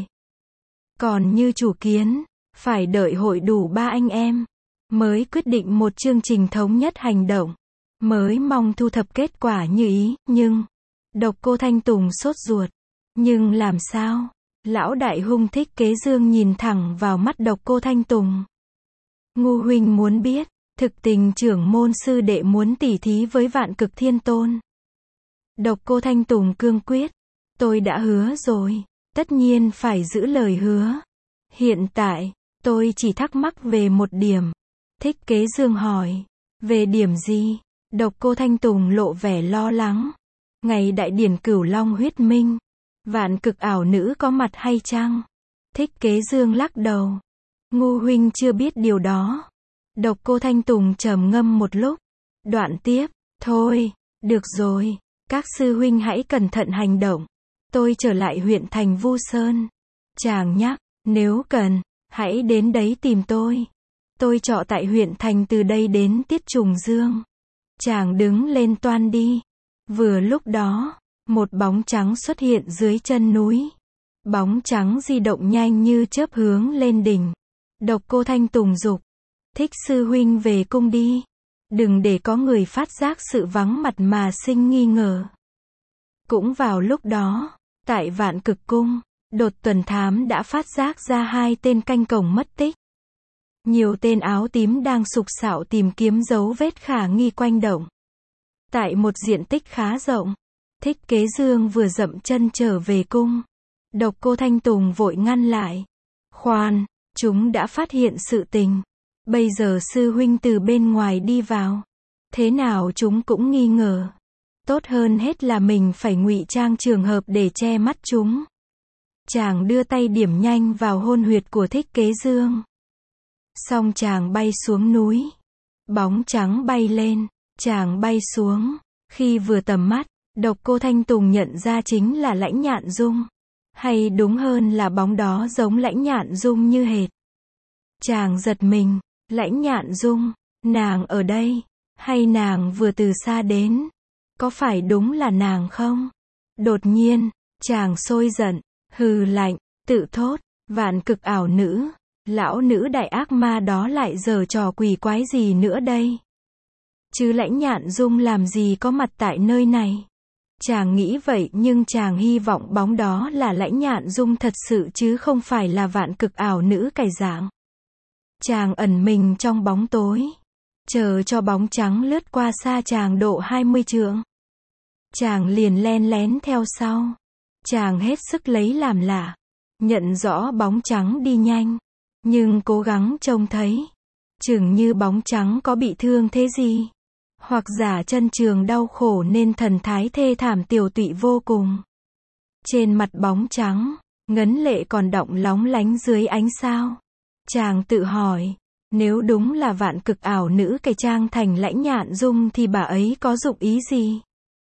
Speaker 1: Còn như chủ kiến, phải đợi hội đủ ba anh em, mới quyết định một chương trình thống nhất hành động, mới mong thu thập kết quả như ý, nhưng... Độc Cô Thanh Tùng sốt ruột. Nhưng làm sao? Lão đại hung Thích Kế Dương nhìn thẳng vào mắt Độc Cô Thanh Tùng. Ngô huynh muốn biết, thực tình trưởng môn sư đệ muốn tỉ thí với Vạn Cực Thiên Tôn. Độc Cô Thanh Tùng cương quyết. Tôi đã hứa rồi, tất nhiên phải giữ lời hứa. Hiện tại, tôi chỉ thắc mắc về một điểm. Thích Kế Dương hỏi. Về điểm gì? Độc Cô Thanh Tùng lộ vẻ lo lắng. Ngày đại điển Cửu Long huyết minh, Vạn Cực ảo nữ có mặt hay chăng? Thích Kế Dương lắc đầu. Ngô huynh chưa biết điều đó. Độc Cô Thanh Tùng trầm ngâm một lúc. Đoạn tiếp, thôi, được rồi, Các sư huynh hãy cẩn thận hành động. Tôi trở lại huyện thành Vu Sơn. Chàng nhắc, nếu cần, hãy đến đấy tìm tôi. Tôi trọ tại huyện thành từ đây đến Tiết Trùng Dương. Chàng đứng lên toan đi. Vừa lúc đó, một bóng trắng xuất hiện dưới chân núi. Bóng trắng di động nhanh như chớp hướng lên đỉnh. Độc Cô Thanh Tùng dục, Thích sư huynh về cung đi. Đừng để có người phát giác sự vắng mặt mà sinh nghi ngờ. Cũng vào lúc đó, tại Vạn Cực Cung, Đột tuần thám đã phát giác ra hai tên canh cổng mất tích. Nhiều tên áo tím đang sục sạo tìm kiếm dấu vết khả nghi quanh động. Tại một diện tích khá rộng, Thích Kế Dương vừa dậm chân trở về cung. Độc Cô Thanh Tùng vội ngăn lại. Khoan, chúng đã phát hiện sự tình. Bây giờ sư huynh từ bên ngoài đi vào. Thế nào chúng cũng nghi ngờ. Tốt hơn hết là mình phải ngụy trang trường hợp để che mắt chúng. Chàng đưa tay điểm nhanh vào hôn huyệt của Thích Kế Dương. Xong chàng bay xuống núi. Bóng trắng bay lên, chàng bay xuống. Khi vừa tầm mắt, Độc Cô Thanh Tùng nhận ra chính là Lãnh Nhạn Dung. Hay đúng hơn là bóng đó giống Lãnh Nhạn Dung như hệt. Chàng giật mình, Lãnh Nhạn Dung, nàng ở đây, hay nàng vừa từ xa đến? Có phải đúng là nàng không? Đột nhiên, chàng sôi giận, hừ lạnh, tự thốt, Vạn Cực ảo nữ, lão nữ đại ác ma đó lại giở trò quỷ quái gì nữa đây? Chứ Lãnh Nhạn Dung làm gì có mặt tại nơi này? Chàng nghĩ vậy nhưng chàng hy vọng bóng đó là Lãnh Nhạn Dung thật sự chứ không phải là Vạn Cực ảo nữ cải dạng. Chàng ẩn mình trong bóng tối, chờ cho bóng trắng lướt qua xa chàng độ hai mươi trượng. Chàng liền len lén theo sau. Chàng hết sức lấy làm lạ, nhận rõ bóng trắng đi nhanh, nhưng cố gắng trông thấy, chừng như bóng trắng có bị thương thế gì, hoặc giả chân trường đau khổ nên thần thái thê thảm tiều tụy vô cùng. Trên mặt bóng trắng, ngấn lệ còn đọng lóng lánh dưới ánh sao. Chàng tự hỏi, nếu đúng là Vạn Cực ảo nữ cải trang thành Lãnh Nhạn Dung thì bà ấy có dụng ý gì?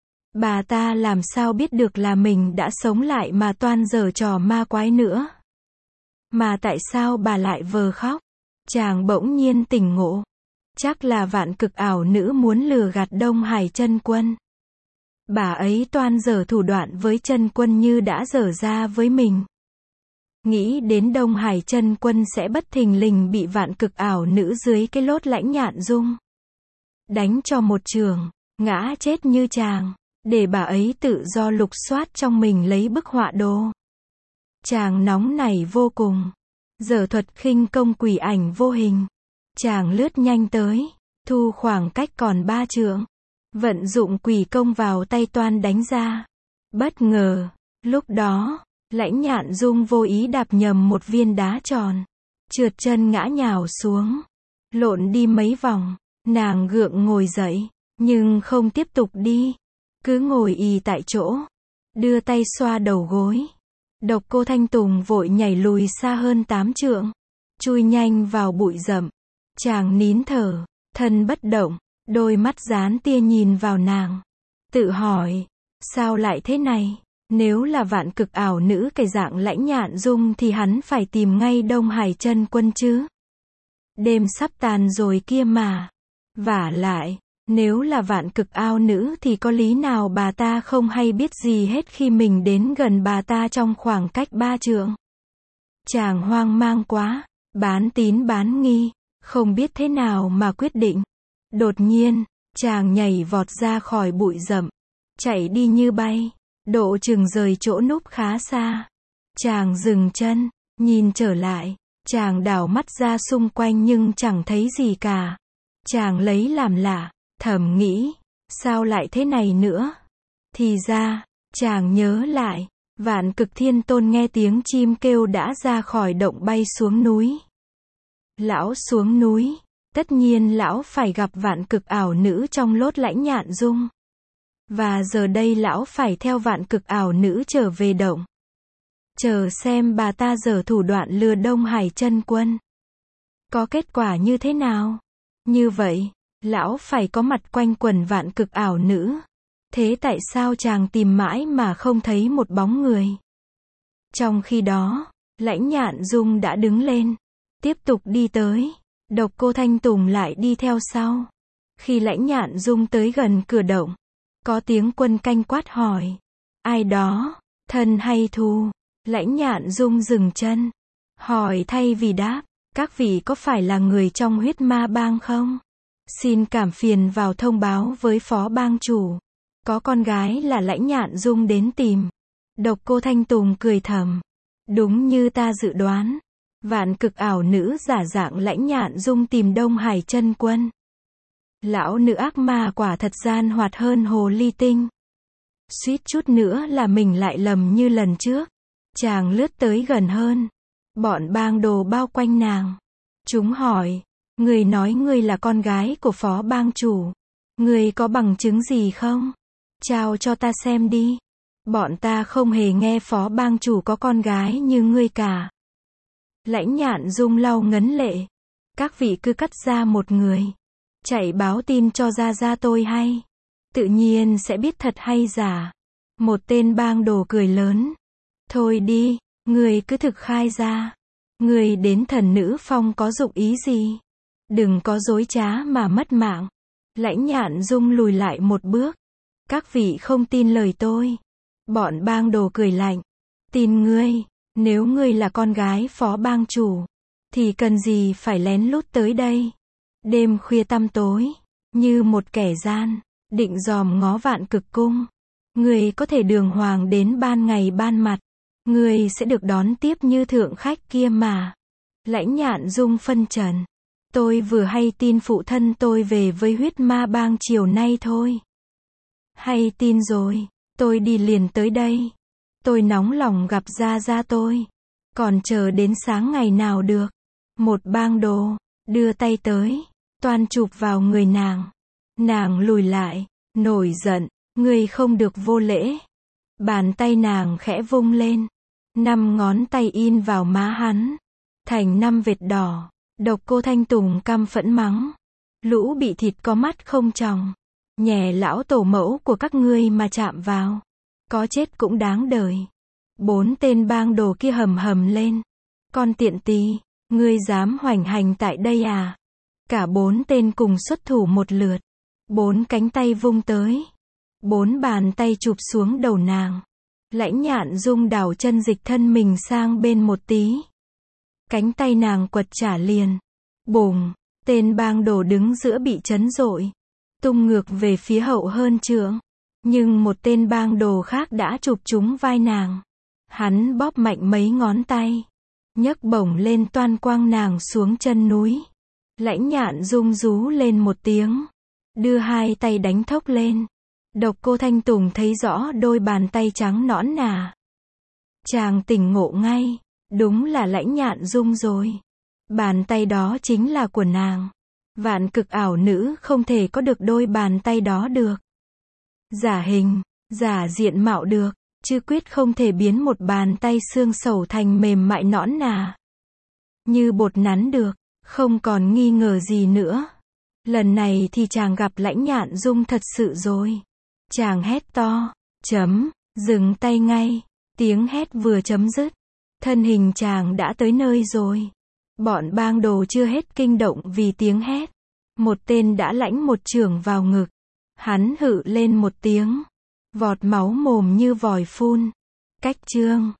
Speaker 1: Bà ta làm sao biết được là mình đã sống lại mà toan giở trò ma quái nữa? Mà tại sao bà lại vờ khóc? Chàng bỗng nhiên tỉnh ngộ. Chắc là Vạn Cực ảo nữ muốn lừa gạt Đông Hải Chân Quân. Bà ấy toan giở thủ đoạn với Chân Quân như đã giở ra với mình. Nghĩ đến Đông Hải Chân Quân sẽ bất thình lình bị Vạn Cực ảo nữ dưới cái lốt Lãnh Nhạn Dung đánh cho một trường, ngã chết như chàng, để bà ấy tự do lục soát trong mình lấy bức họa đồ. Chàng nóng nảy vô cùng, giở thuật khinh công quỷ ảnh vô hình. Chàng lướt nhanh tới, thu khoảng cách còn ba trượng, vận dụng quỷ công vào tay toan đánh ra. Bất ngờ, lúc đó, Lãnh Nhạn Dung vô ý đạp nhầm một viên đá tròn, trượt chân ngã nhào xuống, lộn đi mấy vòng. Nàng gượng ngồi dậy, nhưng không tiếp tục đi, cứ ngồi ì tại chỗ, đưa tay xoa đầu gối. Độc Cô Thanh Tùng vội nhảy lùi xa hơn tám trượng, chui nhanh vào bụi rậm. Chàng nín thở, thân bất động, đôi mắt dán tia nhìn vào nàng, tự hỏi, sao lại thế này? Nếu là Vạn Cực ảo nữ cái dạng Lãnh Nhạn Dung thì hắn phải tìm ngay Đông Hải Chân Quân chứ. Đêm sắp tàn rồi kia mà. Vả lại, nếu là Vạn Cực ảo nữ thì có lý nào bà ta không hay biết gì hết khi mình đến gần bà ta trong khoảng cách ba trượng. Chàng hoang mang quá, bán tín bán nghi, không biết thế nào mà quyết định. Đột nhiên, chàng nhảy vọt ra khỏi bụi rậm, chạy đi như bay, độ chừng rời chỗ núp khá xa. Chàng dừng chân, nhìn trở lại, chàng đảo mắt ra xung quanh nhưng chẳng thấy gì cả. Chàng lấy làm lạ, thầm nghĩ, sao lại thế này nữa? Thì ra, chàng nhớ lại, Vạn Cực Thiên Tôn nghe tiếng chim kêu đã ra khỏi động bay xuống núi. Lão xuống núi, tất nhiên lão phải gặp Vạn Cực ảo nữ trong lốt Lãnh Nhạn Dung. Và giờ đây lão phải theo Vạn Cực ảo nữ trở về động, chờ xem bà ta giở thủ đoạn lừa Đông Hải Chân Quân có kết quả như thế nào. Như vậy, lão phải có mặt quanh quần Vạn Cực ảo nữ, Thế tại sao chàng tìm mãi mà không thấy một bóng người? Trong khi đó, Lãnh Nhạn Dung đã đứng lên, tiếp tục đi tới. Độc Cô Thanh Tùng lại đi theo sau. Khi Lãnh Nhạn Dung tới gần cửa động, có tiếng quân canh quát hỏi. Ai đó, thân hay thù? Lãnh Nhạn Dung dừng chân, hỏi thay vì đáp. Các vị có phải là người trong huyết ma bang không? Xin cảm phiền vào thông báo với phó bang chủ. Có con gái là Lãnh Nhạn Dung đến tìm. Độc Cô Thanh Tùng cười thầm. Đúng như ta dự đoán. Vạn cực ảo nữ giả dạng Lãnh Nhạn Dung tìm Đông Hải chân quân. Lão nữ ác ma quả thật gian hoạt hơn hồ ly tinh. Suýt chút nữa là mình lại lầm như lần trước. Chàng lướt tới gần hơn. Bọn bang đồ bao quanh nàng. Chúng hỏi. Người nói ngươi là con gái của phó bang chủ. Ngươi có bằng chứng gì không? Chào cho ta xem đi. Bọn ta không hề nghe phó bang chủ có con gái như ngươi cả. Lãnh Nhạn Dung lau ngấn lệ. Các vị cứ cắt ra một người. Chạy báo tin cho gia gia tôi hay. Tự nhiên sẽ biết thật hay giả. Một tên bang đồ cười lớn. Thôi đi, người cứ thực khai ra. Người đến thần nữ phong có dụng ý gì? Đừng có dối trá mà mất mạng. Lãnh Nhạn Dung lùi lại một bước. Các vị không tin lời tôi. Bọn bang đồ cười lạnh. Tin ngươi, nếu ngươi là con gái phó bang chủ, thì cần gì phải lén lút tới đây? Đêm khuya tăm tối, như một kẻ gian, định dòm ngó Vạn Cực cung. Ngươi có thể đường hoàng đến ban ngày ban mặt. Ngươi sẽ được đón tiếp như thượng khách kia mà. Lãnh Nhạn Dung phân trần. Tôi vừa hay tin phụ thân tôi về với huyết ma bang chiều nay thôi. Hay tin rồi, tôi đi liền tới đây. Tôi nóng lòng gặp gia gia tôi. Còn chờ đến sáng ngày nào được. Một bang đồ, đưa tay tới, toan chụp vào người nàng. Nàng lùi lại, nổi giận, ngươi không được vô lễ. Bàn tay nàng khẽ vung lên. Năm ngón tay in vào má hắn. Thành năm vệt đỏ. Độc Cô Thanh Tùng căm phẫn mắng. Lũ bị thịt có mắt không tròng. Nhè lão tổ mẫu của các ngươi mà chạm vào. Có chết cũng đáng đời. Bốn tên bang đồ kia hầm hầm lên. Con tiện tỳ, ngươi dám hoành hành tại đây à? Cả bốn tên cùng xuất thủ một lượt. Bốn cánh tay vung tới. Bốn bàn tay chụp xuống đầu nàng. Lãnh Nhạn Dung đảo chân dịch thân mình sang bên một tí. Cánh tay nàng quật trả liền. Bùng, tên bang đồ đứng giữa bị chấn rội. Tung ngược về phía hậu hơn trượng. Nhưng một tên bang đồ khác đã chụp trúng vai nàng. Hắn bóp mạnh mấy ngón tay. Nhấc bổng lên toan quăng nàng xuống chân núi. Lãnh Nhạn Dung rú lên một tiếng. Đưa hai tay đánh thốc lên. Độc Cô Thanh Tùng thấy rõ đôi bàn tay trắng nõn nà. Chàng tỉnh ngộ ngay. Đúng là Lãnh Nhạn Dung rồi. Bàn tay đó chính là của nàng. Vạn cực ảo nữ không thể có được đôi bàn tay đó được. Giả hình, giả diện mạo được, chứ quyết không thể biến một bàn tay xương sầu thành mềm mại nõn nà. Như bột nắn được, không còn nghi ngờ gì nữa. Lần này thì chàng gặp Lãnh Nhạn Dung thật sự rồi. Chàng hét to, chấm, dừng tay ngay. Tiếng hét vừa chấm dứt. Thân hình chàng đã tới nơi rồi. Bọn bang đồ chưa hết kinh động vì tiếng hét. Một tên đã lãnh một chưởng vào ngực. Hắn hự lên một tiếng. Vọt máu mồm như vòi phun. Cách chương